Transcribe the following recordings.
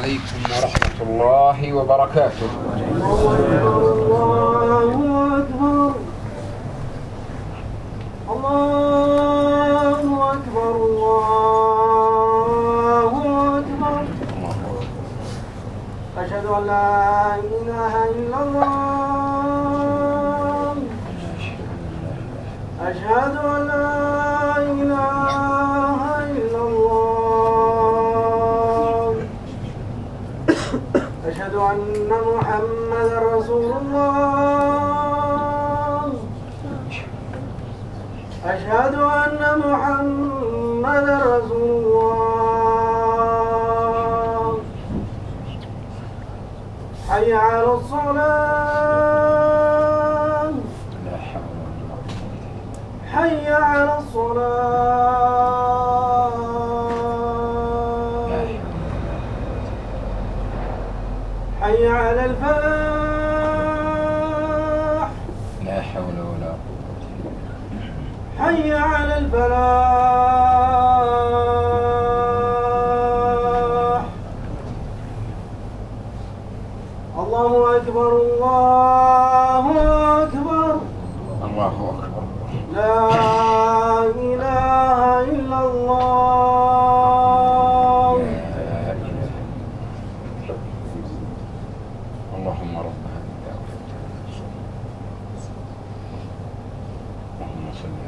عليكم ورحمة الله وبركاته. الله أكبر الله أكبر الله أكبر. أشهد أن لا إله إلا الله. أشهد أن لا إله إلا الله. أشهد أن محمدا رسول الله. أشهد أن محمدا رسول الله. حي على الصلاة. حي على الصلاة. حي على الفلاح. لا حول ولا قوة. حي على الفلاح. الله أكبر الله أكبر. الله أكبر. لا إله إلا الله. اللهم رب هذه الدعوة اللهم صل على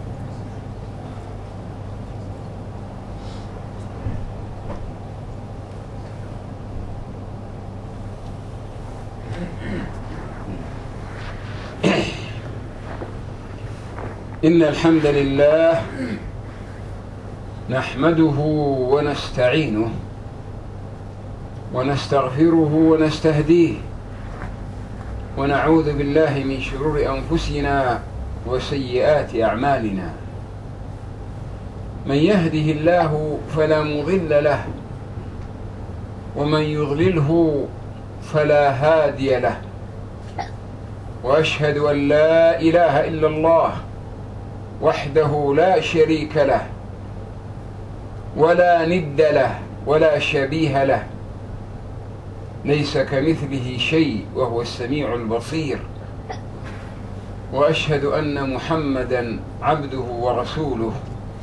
إن الحمد لله نحمده ونستعينه ونستغفره ونستهديه ونعوذ بالله من شرور أنفسنا وسيئات أعمالنا. من يهده الله فلا مضل له ومن يضلله فلا هادي له. وأشهد أن لا إله إلا الله وحده لا شريك له ولا ند له ولا شبيه له، ليس كمثله شيء وهو السميع البصير. وأشهد أن محمدا عبده ورسوله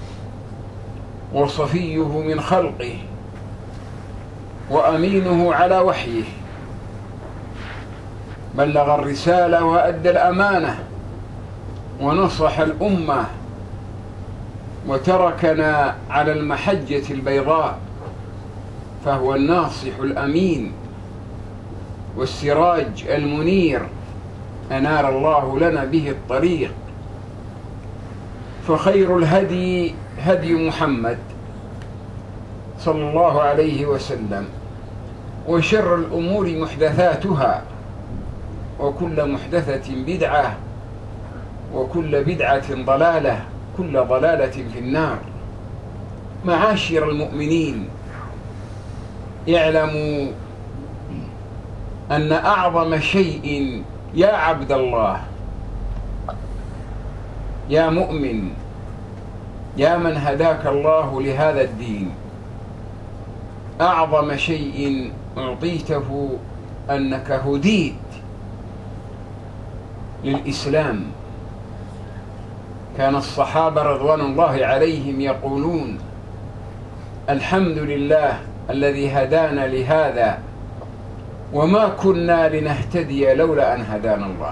وصفيه من خلقه وأمينه على وحيه، بلغ الرسالة وأدى الأمانة ونصح الأمة وتركنا على المحجة البيضاء، فهو الناصح الأمين والسراج المنير، أنار الله لنا به الطريق. فخير الهدي هدي محمد صلى الله عليه وسلم، وشر الأمور محدثاتها، وكل محدثة بدعة، وكل بدعة ضلالة، كل ضلالة في النار. معاشر المؤمنين، اعلموا أن أعظم شيء يا عبد الله، يا مؤمن، يا من هداك الله لهذا الدين، أعظم شيء أعطيته أنك هديت للإسلام. كان الصحابة رضوان الله عليهم يقولون: الحمد لله الذي هدانا لهذا وما كنا لنهتدي لولا أن هدانا الله.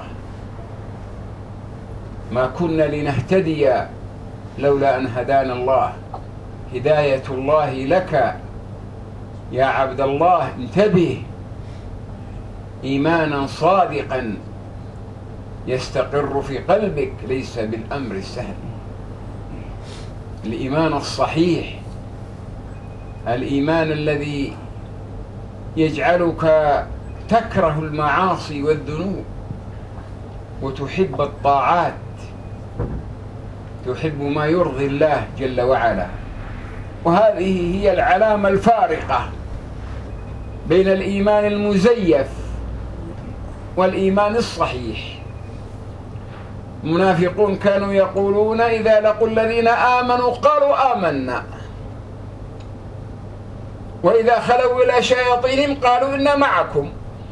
ما كنا لنهتدي لولا أن هدانا الله. هداية الله لك يا عبد الله، انتبه، إيمانا صادقا يستقر في قلبك، ليس بالأمر السهل. الإيمان الصحيح، الإيمان الذي يجعلك تكره المعاصي والذنوب وتحب الطاعات، تحب ما يرضي الله جل وعلا. وهذه هي العلامة الفارقة بين الإيمان المزيف والإيمان الصحيح. المنافقون كانوا يقولون إذا لقوا الذين آمنوا قالوا آمنا، وإذا خلوا إلى شياطينهم قالوا إنا معكم.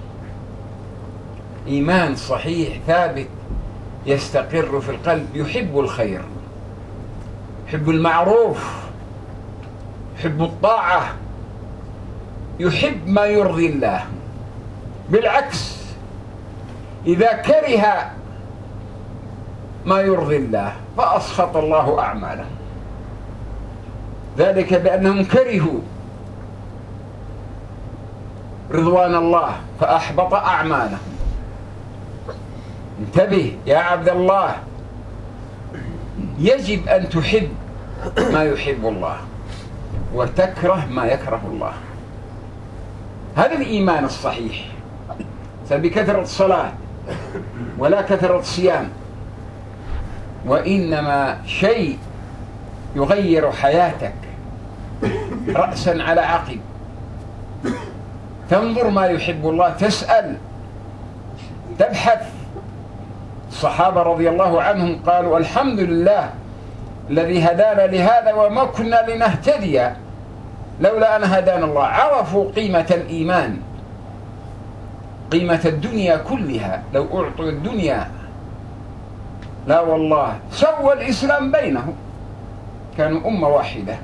إيمان صحيح ثابت يستقر في القلب، يحب الخير، يحب المعروف، يحب الطاعة، يحب ما يرضي الله. بالعكس إذا كره ما يرضي الله فأسخط الله أعمالهم، ذلك بأنهم كرهوا رضوان الله فأحبط أعمالهم. انتبه يا عبد الله، يجب أن تحب ما يحب الله وتكره ما يكره الله. هذا الإيمان الصحيح، بكثرة الصلاة ولا كثرة الصيام، وإنما شيء يغير حياتك رأسا على عقب. تنظر ما يحب الله، تسأل، تبحث. الصحابة رضي الله عنهم قالوا الحمد لله الذي هدانا لهذا وما كنا لنهتدي لولا أن هدانا الله. عرفوا قيمة الإيمان، قيمة الدنيا كلها. لو أعطوا الدنيا لا والله سوى الإسلام بينهم، كانوا أمة واحدة.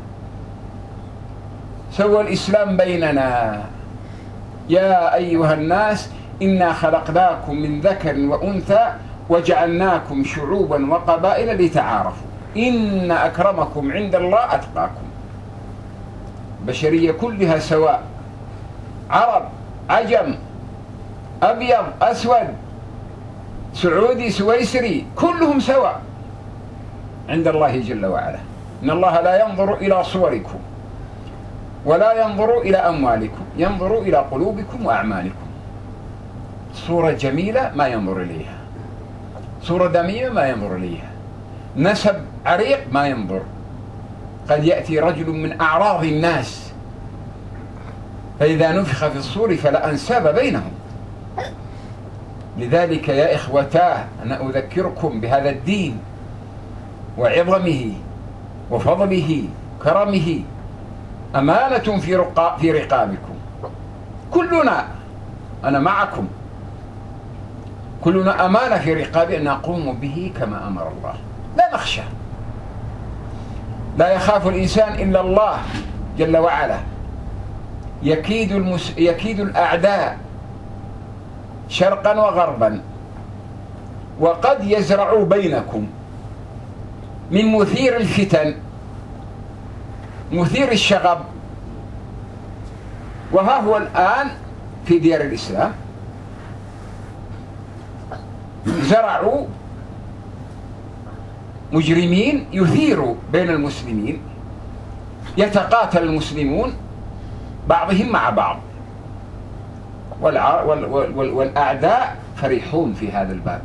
سوى الإسلام بيننا. يا أيها الناس إنا خلقناكم من ذكر وأنثى وجعلناكم شعوبا وقبائل لتعارفوا إن أكرمكم عند الله أتقاكم. البشرية كلها سواء، عرب، عجم، أبيض، أسود، سعودي، سويسري، كلهم سواء عند الله جل وعلا. إن الله لا ينظر إلى صوركم ولا ينظر إلى أموالكم، ينظر إلى قلوبكم وأعمالكم. صورة جميلة ما ينظر إليها، صورة دميمة ما ينظر إليها، نسب عريق ما ينظر. قد يأتي رجل من أعراض الناس فإذا نفخ في الصور فلا أنساب بينهم. لذلك يا إخوتاه أنا أذكركم بهذا الدين وعظمه وفضله كرمه. أمانة في رقابكم. كلنا، أنا معكم، كلنا أمانة في رقاب أن نقوم به كما أمر الله. لا نخشى، لا يخاف الإنسان إلا الله جل وعلا. يكيد الأعداء شرقا وغربا، وقد يزرع بينكم من مثير الفتن، مثير الشغب. وها هو الآن في ديار الإسلام زرعوا مجرمين يثيروا بين المسلمين، يتقاتل المسلمون بعضهم مع بعض، والأعداء فرحون في هذا الباب.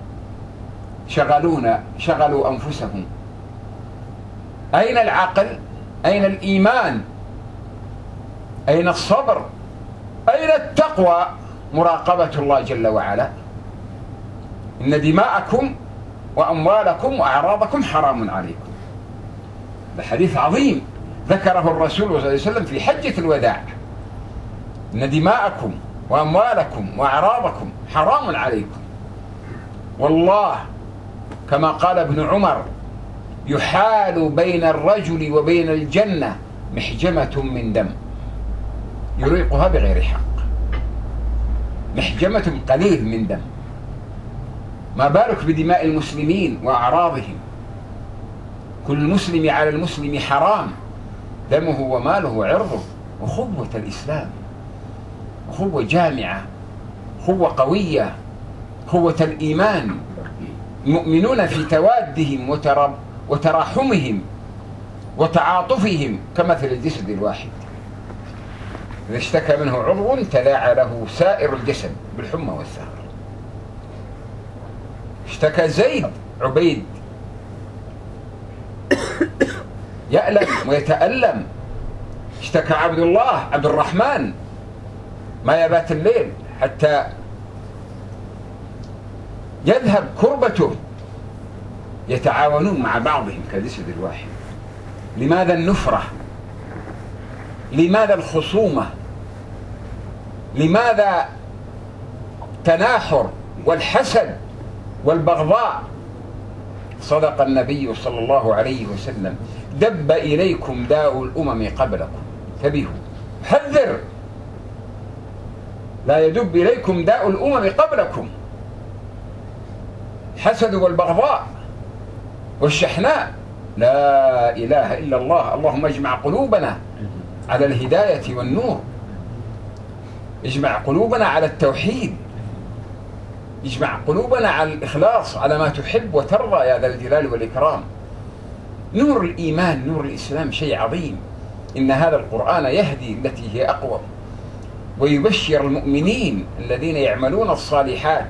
شغلوا أنفسهم. أين العقل؟ أين الإيمان؟ أين الصبر؟ أين التقوى؟ مراقبة الله جل وعلا. إن دماءكم وأموالكم وأعراضكم حرام عليكم. هذا حديث عظيم ذكره الرسول صلى الله عليه وسلم في حجة الوداع. إن دماءكم وأموالكم وأعراضكم حرام عليكم. والله كما قال ابن عمر يحال بين الرجل وبين الجنة محجمة من دم يريقها بغير حق. محجمة قليل من دم، ما بالك بدماء المسلمين وأعراضهم. كل المسلم على المسلم حرام دمه وماله وعرضه. أخوة الإسلام أخوة جامعة، أخوة قوية، أخوة الإيمان. المؤمنون في توادهم وتراحمهم وتعاطفهم كمثل الجسد الواحد، إذا اشتكى منه عضو تداعى له سائر الجسد بالحمى والسهر. اشتكى زيد عبيد يألم ويتألم، اشتكى عبد الله عبد الرحمن ما يبات الليل حتى يذهب كربته. يتعاونون مع بعضهم كجسد الواحد. لماذا النفرة؟ لماذا الخصومة؟ لماذا تناحر والحسد والبغضاء؟ صدق النبي صلى الله عليه وسلم: دب إليكم داء الأمم قبلكم، انتبهوا، حذر، لا يدب إليكم داء الأمم قبلكم. حسد والبغضاء والشحناء. لا إله إلا الله. اللهم اجمع قلوبنا على الهداية والنور، اجمع قلوبنا على التوحيد، اجمع قلوبنا على الإخلاص، على ما تحب وترضى يا ذا الجلال والإكرام. نور الإيمان، نور الإسلام شيء عظيم. إن هذا القرآن يهدي التي هي أقوم، ويبشر المؤمنين الذين يعملون الصالحات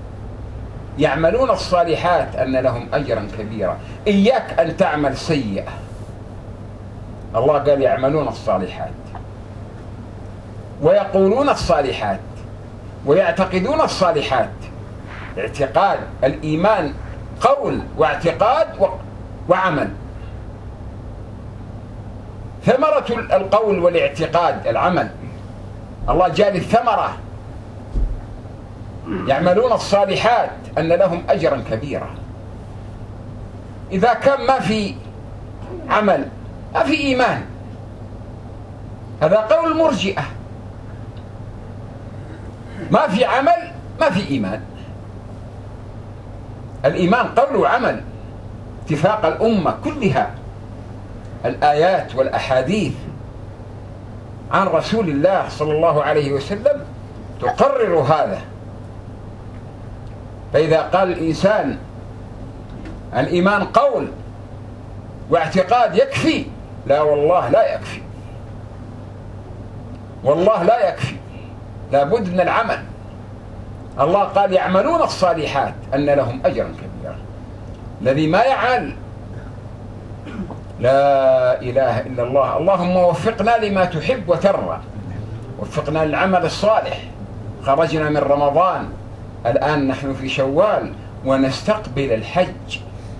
أن لهم أجرا كبيرا. إياك أن تعمل سيئة. الله قال يعملون الصالحات ويقولون الصالحات ويعتقدون الصالحات. اعتقاد الإيمان قول واعتقاد وعمل. ثمرة القول والاعتقاد العمل. الله جعل الثمرة يعملون الصالحات أن لهم أجرا كبيرا. إذا كان ما في عمل ما في إيمان، هذا قول المرجئة. ما في عمل ما في إيمان. الإيمان قول وعمل، اتفاق الأمة كلها، الآيات والأحاديث عن رسول الله صلى الله عليه وسلم تقرر هذا. فإذا قال الإنسان الإيمان قول واعتقاد يكفي، لا والله لا يكفي، والله لا يكفي، لا بد من العمل. الله قال يعملون الصالحات أن لهم أجرا كبيرا. الذي ما يعمل لا إله إلا الله. اللهم وفقنا لما تحب وترضى، وفقنا للعمل الصالح. خرجنا من رمضان، الآن نحن في شوال ونستقبل الحج.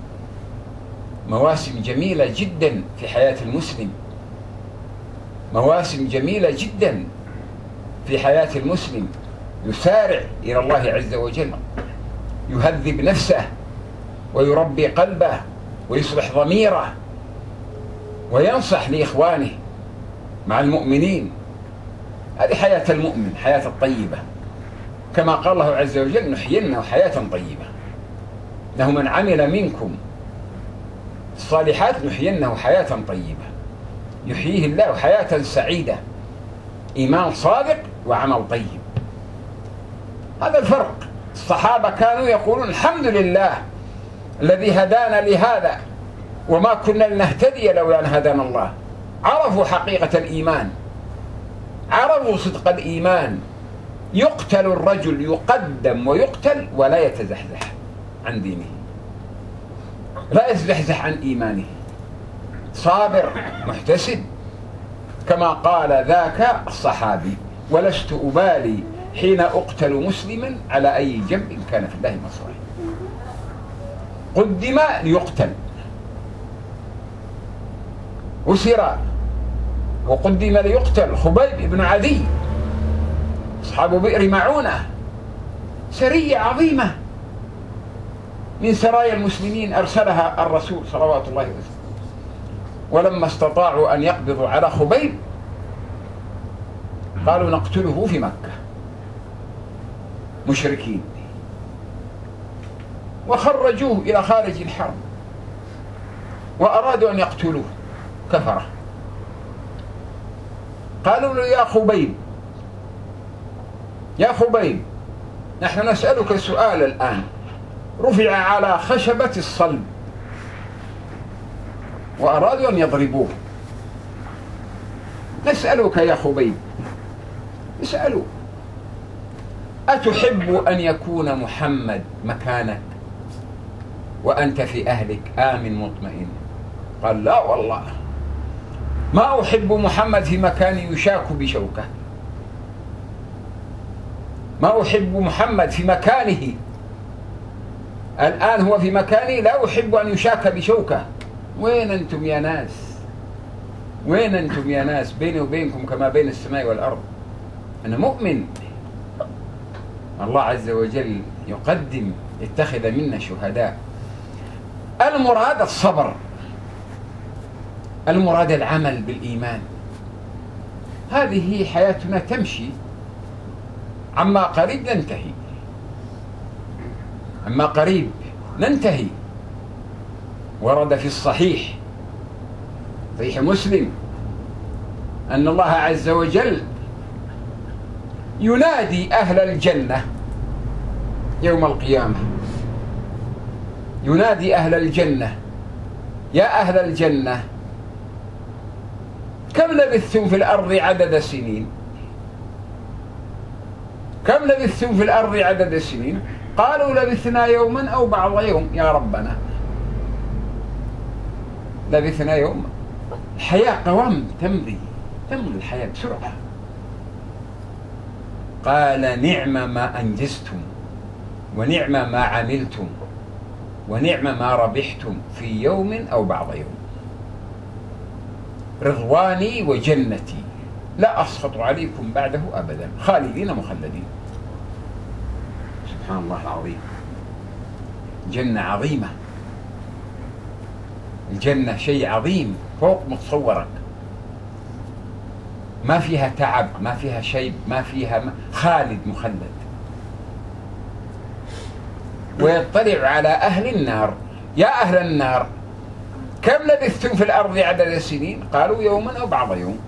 مواسم جميلة جدا في حياة المسلم، مواسم جميلة جدا في حياة المسلم. يسارع إلى الله عز وجل، يهذب نفسه ويربي قلبه ويصلح ضميره وينصح لإخوانه مع المؤمنين. هذه حياة المؤمن، حياة الطيبة، كما قال الله عز وجل: نحيينه حياة طيبة. إنه من عمل منكم الصالحات نحيينه حياة طيبة. يحييه الله حياة سعيدة، إيمان صادق وعمل طيب. هذا الفرق. الصحابة كانوا يقولون: الحمد لله الذي هدانا لهذا وما كنا لنهتدي لولا أن هدانا الله. عرفوا حقيقة الإيمان، عرفوا صدق الإيمان. يقتل الرجل، يقدم ويقتل ولا يتزحزح عن دينه، لا يتزحزح عن إيمانه، صابر محتسب، كما قال ذاك الصحابي: ولست أبالي حين أقتل مسلما على أي جنب كان في الله مصرعي. قدم ليقتل، أسر وقدم ليقتل خبيب بن عدي أصحاب بئر معونة، سرية عظيمة من سرايا المسلمين أرسلها الرسول صلوات الله وسلم. ولما استطاعوا أن يقبضوا على خبيب قالوا: نقتله في مكة، مشركين، وخرجوه إلى خارج الحرم وأرادوا أن يقتلوه كفرة. قالوا له: يا خبيب، يا خبيب، نحن نسألك سؤال الآن رفع على خشبة الصلب وأرادوا أن يضربوه. نسألك يا خبيب، اسألوا: أتحب أن يكون محمد مكانك وأنت في أهلك آمن مطمئن؟ قال: لا والله، ما أحب محمد في مكان يشاك بشوكة، ما أحب محمد في مكانه. الآن هو في مكانه لا أحب أن يشاك بشوكة. وين أنتم يا ناس؟ وين أنتم يا ناس؟ بيني وبينكم كما بين السماء والأرض. أنا مؤمن الله عز وجل يقدم اتخذ منا شهداء. المراد الصبر، المراد العمل بالإيمان. هذه حياتنا تمشي، عما قريب ننتهي، عما قريب ننتهي. ورد في الصحيح صحيح مسلم أن الله عز وجل ينادي أهل الجنة يوم القيامة، ينادي أهل الجنة: يا أهل الجنة كم لبثتم في الأرض عدد سنين؟ كم لبثتم في الأرض عدد سنين؟ قالوا لبثنا يوما أو بعض يوم يا ربنا. لبثنا يوما. الحياة قوام، تمضي الحياة بسرعة. قال: نعم ما أنجزتم، ونعم ما عملتم، ونعم ما ربحتم في يوم أو بعض يوم. رضواني وجنتي لا أسخط عليكم بعده أبدا، خالدين مخلدين. سبحان الله العظيم. جنة عظيمة، الجنة شيء عظيم فوق متصورك. ما فيها تعب، ما فيها شيب، ما فيها خالد مخلد. ويطلع على أهل النار: يا أهل النار كم لبثتم في الأرض عدد سنين؟ قالوا يوما أو بعض يوم.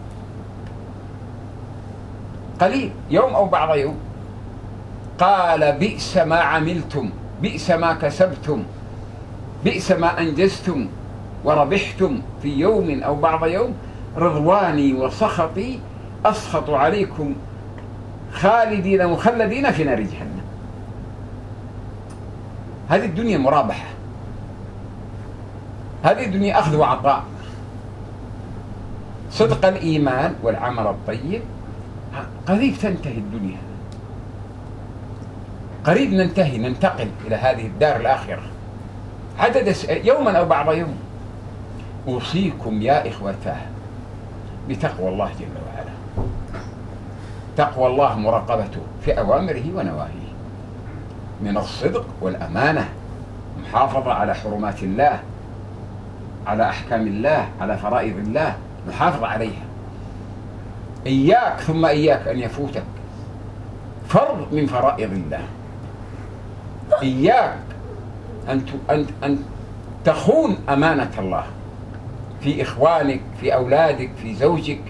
قليل، يوم أو بعض يوم. قال: بئس ما عملتم، بئس ما كسبتم، بئس ما أنجزتم وربحتم في يوم أو بعض يوم. رضواني وسخطي أسخط عليكم، خالدين مخلدين في نار جهنم. هذه الدنيا مرابحة، هذه الدنيا أخذ وعطاء. صدق الإيمان والعمل الطيب قريب تنتهي الدنيا، قريب ننتقل إلى هذه الدار الآخرة. عدد يوما أو بعض يوم. أوصيكم يا إخوتاه بتقوى الله جل وعلا. تقوى الله مراقبته في أوامره ونواهيه، من الصدق والأمانة، محافظة على حرمات الله، على أحكام الله، على فرائض الله، محافظة عليها. إياك ثم إياك أن يفوتك فرض من فرائض الله. إياك أن تخون أمانة الله في إخوانك، في أولادك، في زوجك.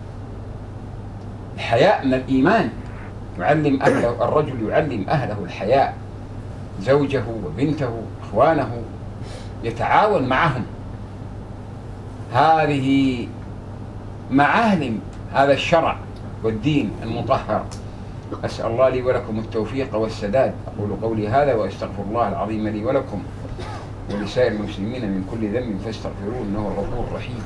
الحياء من الإيمان. يعلم أهله، الرجل يعلم أهله الحياء، زوجه وبنته، إخوانه، يتعاون معهم. هذه معالم هذا الشرع والدين المطهر. أسأل الله لي ولكم التوفيق والسداد. أقول قولي هذا وأستغفر الله العظيم لي ولكم ولسائر المسلمين من كل ذنب فاستغفروه إنه الغفور الرحيم.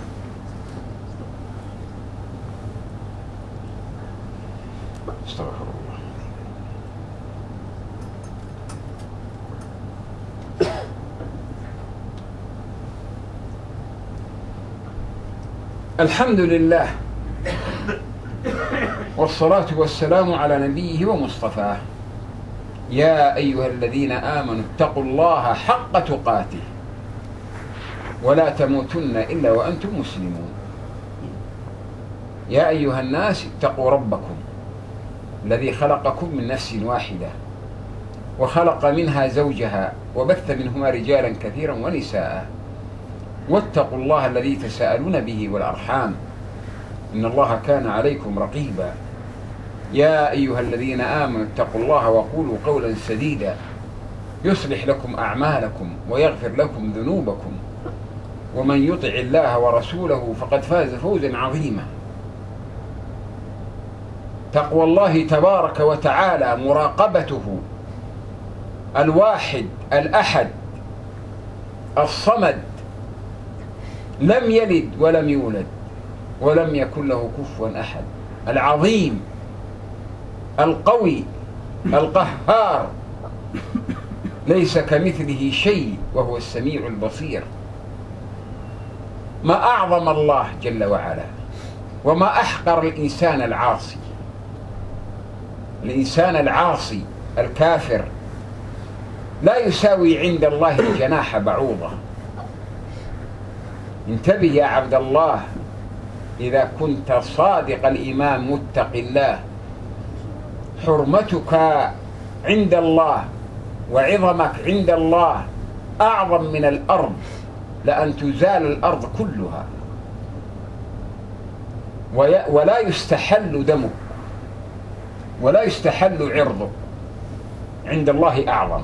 استغفر الله. الحمد لله، والصلاة والسلام على نبيه ومصطفاه. يا أيها الذين آمنوا اتقوا الله حق تقاته ولا تموتن إلا وأنتم مسلمون. يا أيها الناس اتقوا ربكم الذي خلقكم من نفس واحدة وخلق منها زوجها وبث منهما رجالا كثيرا ونساء، واتقوا الله الذي تساءلون به والأرحام إن الله كان عليكم رقيبا. يا أيها الذين آمنوا اتقوا الله وقولوا قولا سديدا يصلح لكم أعمالكم ويغفر لكم ذنوبكم، ومن يطع الله ورسوله فقد فاز فوزا عظيما. تقوى الله تبارك وتعالى مراقبته الواحد الأحد الصمد، لم يلد ولم يولد ولم يكن له كفوا أحد، العظيم القوي القهار، ليس كمثله شيء وهو السميع البصير. ما أعظم الله جل وعلا، وما أحقر الإنسان العاصي. الإنسان العاصي الكافر لا يساوي عند الله جناح بعوضة. انتبه يا عبد الله، إذا كنت صادق الإيمان متق الله، حرمتك عند الله وعظمك عند الله أعظم من الأرض، لأن تزال الأرض كلها، ولا يستحل دمك ولا يستحل عرضك، عند الله أعظم.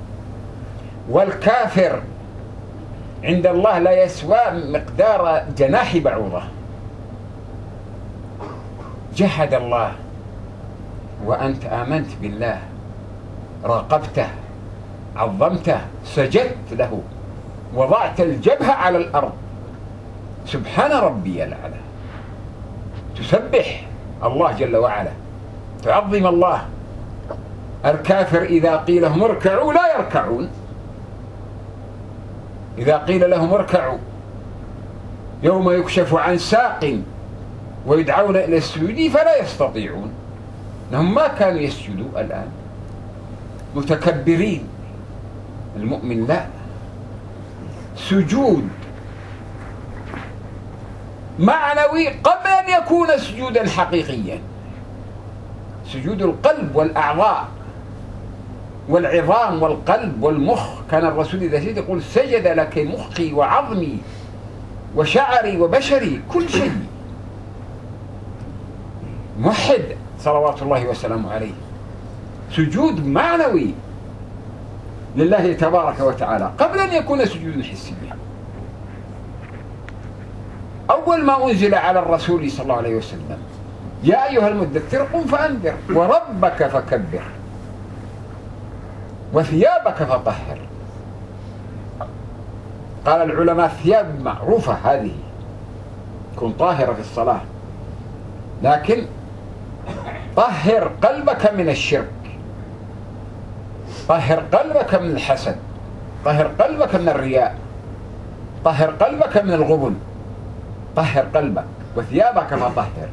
والكافر عند الله لا يسوى مقدار جناح بعوضة. جحد الله وأنت آمنت بالله، راقبته، عظمته، سجدت له، وضعت الجبهة على الأرض، سبحان ربي الأعلى، تسبح الله جل وعلا، تعظم الله. الكافر إذا قيل لهم اركعوا لا يركعون، إذا قيل لهم اركعوا يوم يكشف عن ساق ويدعون إلى السجود فلا يستطيعون، لهم ما كانوا يسجدوا الآن، متكبرين. المؤمن لا، سجود معنوي قبل أن يكون سجودا حقيقيا، سجود القلب والأعضاء والعظام والقلب والمخ. كان الرسول إذا سجد يقول سجد لك مخي وعظمي وشعري وبشري، كل شيء. موحد صلوات الله وسلامه عليه، سجود معنوي لله تبارك وتعالى قبل أن يكون سجود حسيا. أول ما أنزل على الرسول صلى الله عليه وسلم يا أيها المدثر قم فأنذر وربك فكبر وثيابك فطهر. قال العلماء الثياب معروفة هذه، تكون طاهرة في الصلاة، لكن طهر قلبك من الشرك، طهر قلبك من الحسد، طهر قلبك من الرياء، طهر قلبك من الغبن، طهر قلبك. وثيابك فطهر،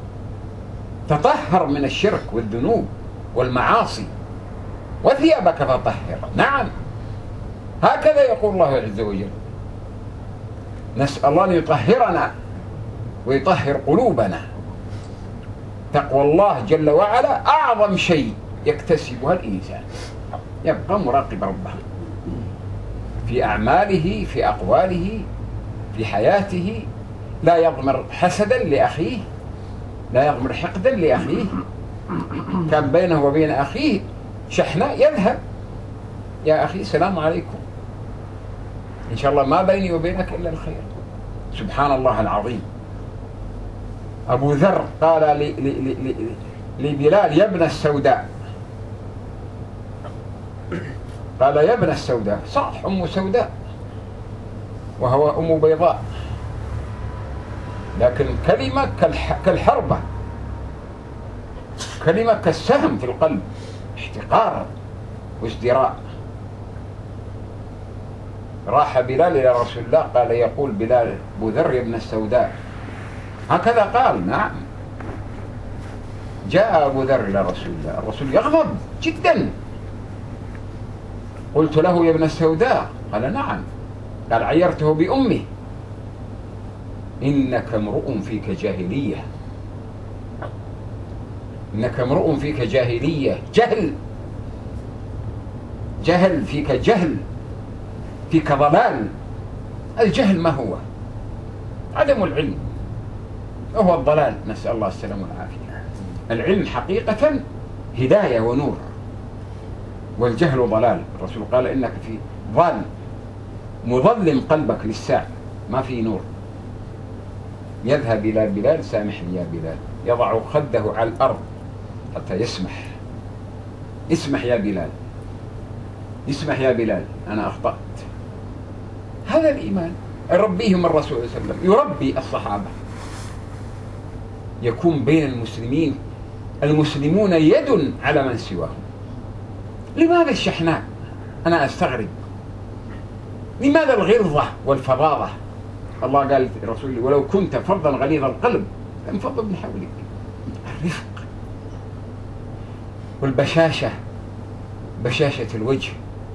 تطهر من الشرك والذنوب والمعاصي، وثيابك فطهر. نعم، هكذا يقول الله عز وجل. نسأل الله أن يطهرنا ويطهر قلوبنا. تقوى الله جل وعلا أعظم شيء يكتسبها الإنسان، يبقى مراقب ربه في أعماله، في أقواله، في حياته، لا يضمر حسدا لأخيه، لا يضمر حقدا لأخيه. كان بينه وبين أخيه شحناء يذهب، يا أخي السلام عليكم، إن شاء الله ما بيني وبينك إلا الخير. سبحان الله العظيم. أبو ذر قال لبلال يا ابن السوداء، قال يا ابن السوداء، صح أم سوداء وهو أم بيضاء، لكن كلمة كالحربة، كلمة كالسهم في القلب، احتقار وازدراء. راح بلال إلى رسول الله قال يقول بلال أبو ذر يا ابن السوداء، هكذا قال. نعم، جاء أبو ذر إلى رسول الله، الرسول يغضب جدا. قلت له يا ابن السوداء، قال نعم. قال عيرته بأمه، إنك امرؤ فيك جاهلية، إنك امرؤ فيك جاهلية، جهل، جهل فيك، جهل فيك، ضلال. الجهل ما هو؟ عدم العلم، وهو الضلال، نسأل الله السلامة والعافية. العلم حقيقة هداية ونور، والجهل ضلال. الرسول قال إنك في ضال مظلم قلبك للساعة، ما في نور. يذهب إلى بلال، سامحني يا بلال، يضع خده على الأرض حتى يسمح. اسمح يا بلال، اسمح يا بلال، أنا أخطأت. هذا الإيمان يربيهم الرسول صلى الله عليه وسلم، يربي الصحابة. يكون بين المسلمين، المسلمون يد على من سواهم. لماذا الشحناء؟ أنا أستغرب. لماذا الغلظة والفظاظة الله قال الرسول ولو كنت فظا غليظ القلب لانفضوا من حولك. الرفق والبشاشة، بشاشة الوجه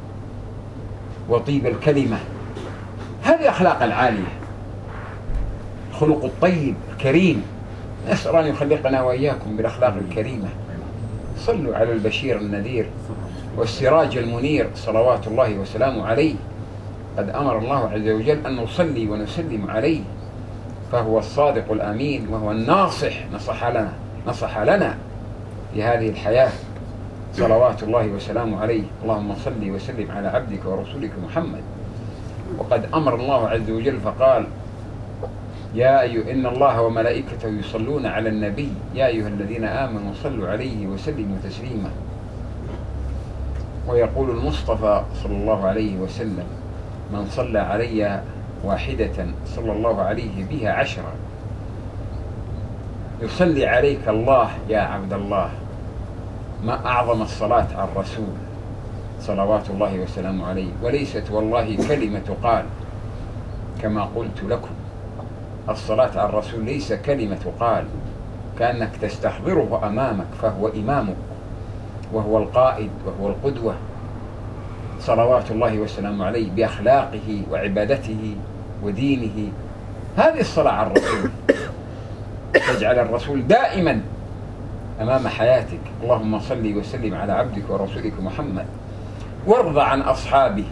وطيب الكلمة، هذه أخلاق العالية، الخلق الطيب الكريم. نسأل أن يخلقنا وإياكم بالأخلاق الكريمة. صلوا على البشير النذير والسراج المنير صلوات الله وسلامه عليه. قد أمر الله عز وجل أن نصلي ونسلم عليه، فهو الصادق الأمين وهو الناصح، نصح لنا في هذه الحياة صلوات الله وسلامه عليه. اللهم صل وسلم على عبدك ورسولك محمد. وقد أمر الله عز وجل فقال إن الله وملائكته يصلون على النبي يا أيها الذين آمنوا صلوا عليه وسلموا تسليما. ويقول المصطفى صلى الله عليه وسلم من صلى علي واحدة صلى الله عليه بها 10. يصلي عليك الله يا عبد الله. ما أعظم الصلاة على الرسول صلوات الله وسلامه عليه. وليست والله كلمة قال كما قلت لكم. الصلاة على الرسول ليس كلمة قال، كأنك تستحضره أمامك، فهو إمامك وهو القائد وهو القدوة صلوات الله وسلامه عليه بأخلاقه وعبادته ودينه. هذه الصلاة على الرسول تجعل الرسول دائما أمام حياتك. اللهم صل وسلم على عبدك ورسولك محمد. وارض عن أصحابه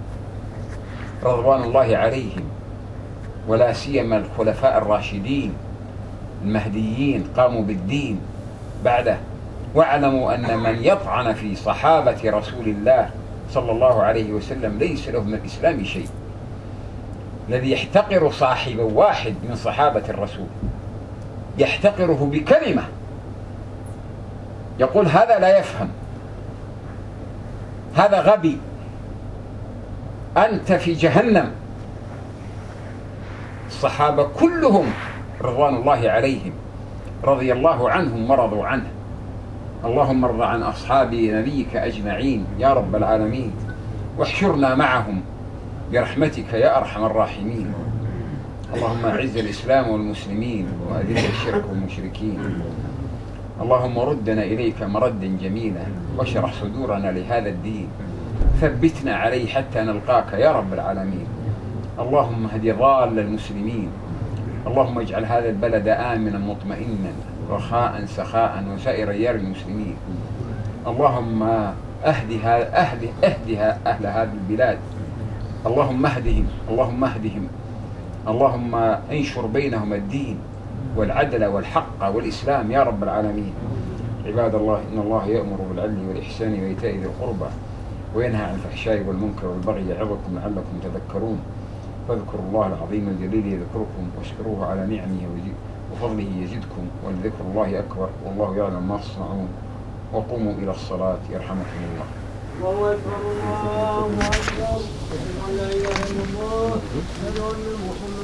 رضوان الله عليهم، ولا سيما الخلفاء الراشدين المهديين قاموا بالدين بعده. واعلموا أن من يطعن في صحابة رسول الله صلى الله عليه وسلم ليس له من الإسلام شيء. الذي يحتقر صاحب واحد من صحابة الرسول يحتقره بكلمة، يقول هذا لا يفهم، هذا غبي، أنت في جهنم. الصحابة كلهم رضوان الله عليهم رضي الله عنهم ورضوا عنه. اللهم ارض عن أصحاب نبيك أجمعين يا رب العالمين، واحشرنا معهم برحمتك يا أرحم الراحمين. اللهم أعز الإسلام والمسلمين وأذل الشرك والمشركين. اللهم ردنا إليك مردا جميلا، واشرح صدورنا لهذا الدين، ثبتنا عليه حتى نلقاك يا رب العالمين. اللهم اهد ضال المسلمين. اللهم اجعل هذا البلد آمنا مطمئنا رخاء سخاء وسائر ديار المسلمين. اللهم أهل هذه البلاد. اللهم اهدهم، اللهم اهدهم. اللهم انشر بينهم الدين والعدل والحق والإسلام يا رب العالمين. عباد الله، إن الله يأمر بالعدل والإحسان وإيتاء ذي القربى وينهى عن الفحشاء والمنكر والبغي يعظكم لعلكم تذكرون. فاذكروا الله العظيم الجليل يذكركم، واشكروه على نعمه وفضله يزدكم، ولذكر الله أكبر والله يعلم ما تصنعون. وقوموا إلى الصلاة يرحمكم الله. الله أكبر الله أكبر. لا إله إلا الله.